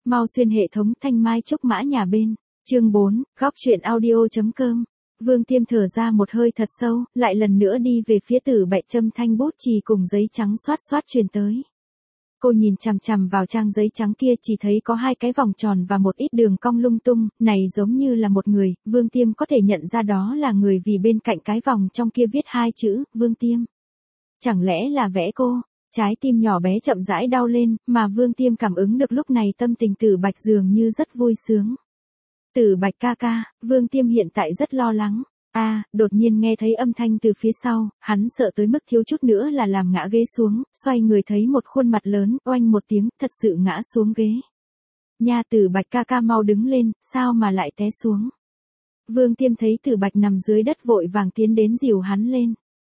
Mau xuyên hệ thống thanh mai trúc mã nhà bên. Chương 4, góc truyện audio.com. Vương Tiêm thở ra một hơi thật sâu, lại lần nữa đi về phía Tử Bạch châm thanh bút chì cùng giấy trắng xoát xoát truyền tới. Cô nhìn chằm chằm vào trang giấy trắng kia, chỉ thấy có 2 cái vòng tròn và một ít đường cong lung tung, này giống như là một người, Vương Tiêm có thể nhận ra đó là người vì bên cạnh cái vòng trong kia viết 2 chữ, Vương Tiêm. Chẳng lẽ là vẽ cô? Trái tim nhỏ bé chậm rãi đau lên, mà Vương Tiêm cảm ứng được lúc này tâm tình Tử Bạch dường như rất vui sướng. Tử Bạch ca ca, Vương Tiêm hiện tại rất lo lắng. Đột nhiên nghe thấy âm thanh từ phía sau, hắn sợ tới mức thiếu chút nữa là làm ngã ghế xuống, xoay người thấy một khuôn mặt lớn, oanh một tiếng, thật sự ngã xuống ghế. Nha, Tử Bạch ca ca mau đứng lên, sao mà lại té xuống? Vương Tiêm thấy Tử Bạch nằm dưới đất vội vàng tiến đến dìu hắn lên.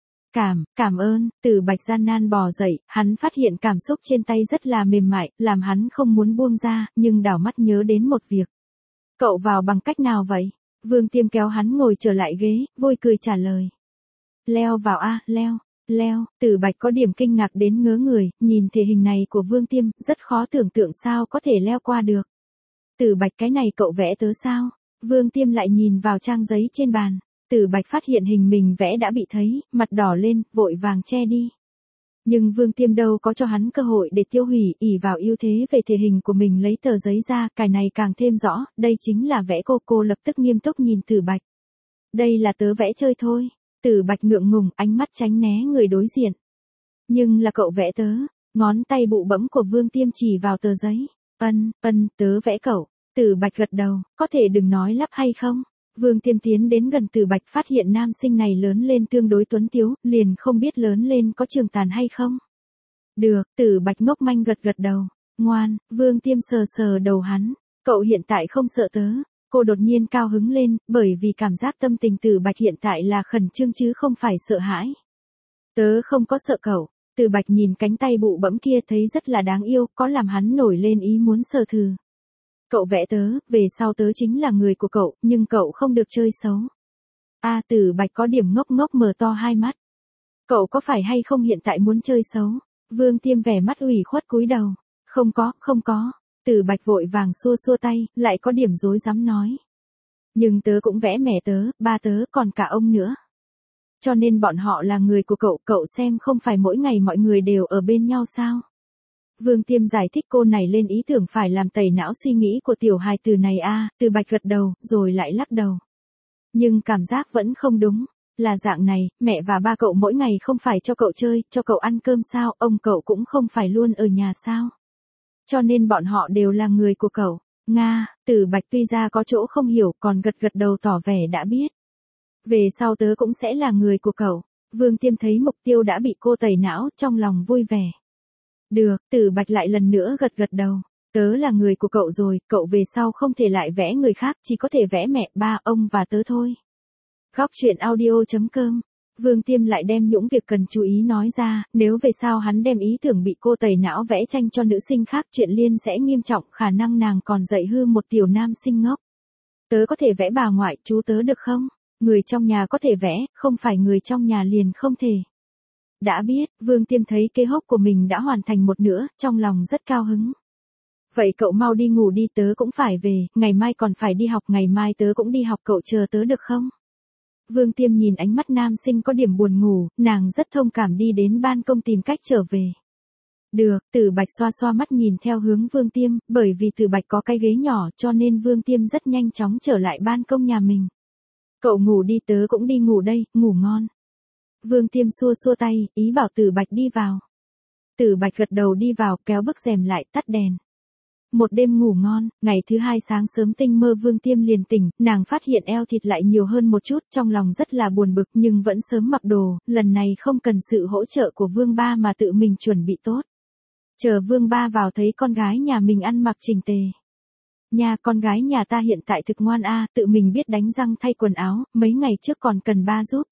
Cảm ơn, Tử Bạch gian nan bò dậy, hắn phát hiện cảm xúc trên tay rất là mềm mại, làm hắn không muốn buông ra, nhưng đảo mắt nhớ đến một việc. Cậu vào bằng cách nào vậy? Vương Tiêm kéo hắn ngồi trở lại ghế, vui cười trả lời. Leo vào leo, Tử Bạch có điểm kinh ngạc đến ngớ người, nhìn thể hình này của Vương Tiêm, rất khó tưởng tượng sao có thể leo qua được. Tử Bạch cái này cậu vẽ tớ sao? Vương Tiêm lại nhìn vào trang giấy trên bàn. Tử Bạch phát hiện hình mình vẽ đã bị thấy, mặt đỏ lên, vội vàng che đi. Nhưng Vương Tiêm đâu có cho hắn cơ hội để tiêu hủy, ỷ vào ưu thế về thể hình của mình lấy tờ giấy ra, cái này càng thêm rõ, đây chính là vẽ cô lập tức nghiêm túc nhìn Tử Bạch. Đây là tớ vẽ chơi thôi. Tử Bạch ngượng ngùng, ánh mắt tránh né người đối diện. Nhưng là cậu vẽ tớ, ngón tay bụ bẫm của Vương Tiêm chỉ vào tờ giấy. Tớ vẽ cậu. Tử Bạch gật đầu, có thể đừng nói lắp hay không? Vương Tiêm tiến đến gần Tử Bạch phát hiện nam sinh này lớn lên tương đối tuấn tiếu, liền không biết lớn lên có trường tàn hay không. Được, Tử Bạch ngốc manh gật đầu. Ngoan, Vương Tiêm sờ đầu hắn. Cậu hiện tại không sợ tớ. Cô đột nhiên cao hứng lên, bởi vì cảm giác tâm tình Tử Bạch hiện tại là khẩn trương chứ không phải sợ hãi. Tớ không có sợ cậu. Tử Bạch nhìn cánh tay bụ bẫm kia thấy rất là đáng yêu, có làm hắn nổi lên ý muốn sờ thử. Cậu vẽ tớ, về sau tớ chính là người của cậu, nhưng cậu không được chơi xấu. Tử Bạch có điểm ngốc mở to hai mắt. Cậu có phải hay không hiện tại muốn chơi xấu? Vương Tiêm vẻ mắt ủy khuất cúi đầu. Không có. Tử Bạch vội vàng xua tay, lại có điểm rối rắm nói. Nhưng tớ cũng vẽ mẹ tớ, ba tớ, còn cả ông nữa. Cho nên bọn họ là người của cậu xem không phải mỗi ngày mọi người đều ở bên nhau sao? Vương Tiêm giải thích cô này lên ý tưởng phải làm tẩy não suy nghĩ của tiểu hài từ này Tử Bạch gật đầu, rồi lại lắc đầu. Nhưng cảm giác vẫn không đúng, là dạng này, mẹ và ba cậu mỗi ngày không phải cho cậu chơi, cho cậu ăn cơm sao, ông cậu cũng không phải luôn ở nhà sao. Cho nên bọn họ đều là người của cậu. Tử Bạch tuy ra có chỗ không hiểu còn gật đầu tỏ vẻ đã biết. Về sau tớ cũng sẽ là người của cậu. Vương Tiêm thấy mục tiêu đã bị cô tẩy não, trong lòng vui vẻ. Được, Tử Bạch lại lần nữa gật đầu. Tớ là người của cậu rồi, cậu về sau không thể lại vẽ người khác, chỉ có thể vẽ mẹ, ba, ông và tớ thôi. Góc truyện audio.com. Vương Tiêm lại đem những việc cần chú ý nói ra, nếu về sau hắn đem ý tưởng bị cô tẩy não vẽ tranh cho nữ sinh khác chuyện liên sẽ nghiêm trọng, khả năng nàng còn dạy hư một tiểu nam sinh ngốc. Tớ có thể vẽ bà ngoại, chú tớ được không? Người trong nhà có thể vẽ, không phải người trong nhà liền không thể. Đã biết, Vương Tiêm thấy kế hoạch của mình đã hoàn thành một nửa, trong lòng rất cao hứng. Vậy cậu mau đi ngủ đi, tớ cũng phải về, ngày mai còn phải đi học, ngày mai tớ cũng đi học, cậu chờ tớ được không? Vương Tiêm nhìn ánh mắt nam sinh có điểm buồn ngủ, nàng rất thông cảm đi đến ban công tìm cách trở về. Được, Tử Bạch xoa mắt nhìn theo hướng Vương Tiêm, bởi vì Tử Bạch có cái ghế nhỏ cho nên Vương Tiêm rất nhanh chóng trở lại ban công nhà mình. Cậu ngủ đi, tớ cũng đi ngủ đây, ngủ ngon. Vương Tiêm xua tay, ý bảo Tử Bạch đi vào. Tử Bạch gật đầu đi vào, kéo bức rèm lại, tắt đèn. Một đêm ngủ ngon, ngày thứ hai sáng sớm tinh mơ Vương Tiêm liền tỉnh, nàng phát hiện eo thịt lại nhiều hơn một chút, trong lòng rất là buồn bực nhưng vẫn sớm mặc đồ, lần này không cần sự hỗ trợ của Vương Ba mà tự mình chuẩn bị tốt. Chờ Vương Ba vào thấy con gái nhà mình ăn mặc chỉnh tề. Nha, con gái nhà ta hiện tại thực ngoan tự mình biết đánh răng thay quần áo, mấy ngày trước còn cần ba giúp.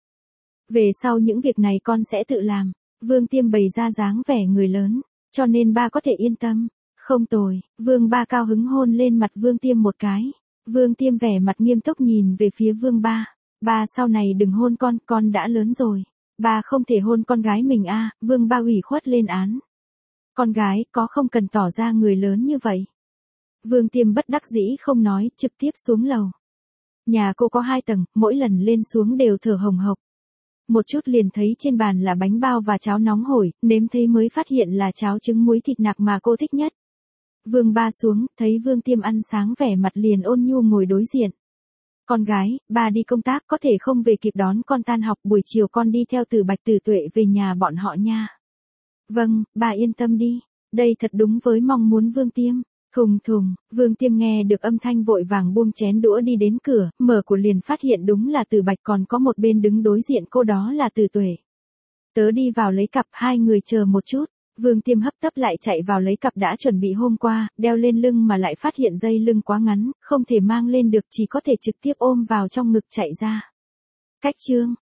Về sau những việc này con sẽ tự làm. Vương Tiêm bày ra dáng vẻ người lớn, cho nên ba có thể yên tâm. Không tồi, Vương Ba cao hứng hôn lên mặt Vương Tiêm một cái. Vương Tiêm vẻ mặt nghiêm túc nhìn về phía Vương Ba. Ba sau này đừng hôn con đã lớn rồi. Ba không thể hôn con gái mình Vương Ba ủy khuất lên án. Con gái có không cần tỏ ra người lớn như vậy. Vương Tiêm bất đắc dĩ không nói, trực tiếp xuống lầu. Nhà cô có 2 tầng, mỗi lần lên xuống đều thở hồng hộc. Một chút liền thấy trên bàn là bánh bao và cháo nóng hổi, nếm thấy mới phát hiện là cháo trứng muối thịt nạc mà cô thích nhất. Vương Ba xuống, thấy Vương Tiêm ăn sáng vẻ mặt liền ôn nhu ngồi đối diện. Con gái, ba đi công tác có thể không về kịp đón con tan học, buổi chiều con đi theo Từ Bạch Từ Tuệ về nhà bọn họ nha. Vâng, bà yên tâm đi. Đây thật đúng với mong muốn Vương Tiêm. Thùng thùng, Vương Tiêm nghe được âm thanh vội vàng buông chén đũa đi đến cửa, mở cửa liền phát hiện đúng là Từ Bạch, còn có một bên đứng đối diện cô đó là Từ Tuệ. Tớ đi vào lấy cặp, 2 người chờ một chút. Vương Tiêm hấp tấp lại chạy vào lấy cặp đã chuẩn bị hôm qua, đeo lên lưng mà lại phát hiện dây lưng quá ngắn, không thể mang lên được, chỉ có thể trực tiếp ôm vào trong ngực chạy ra. Cách chương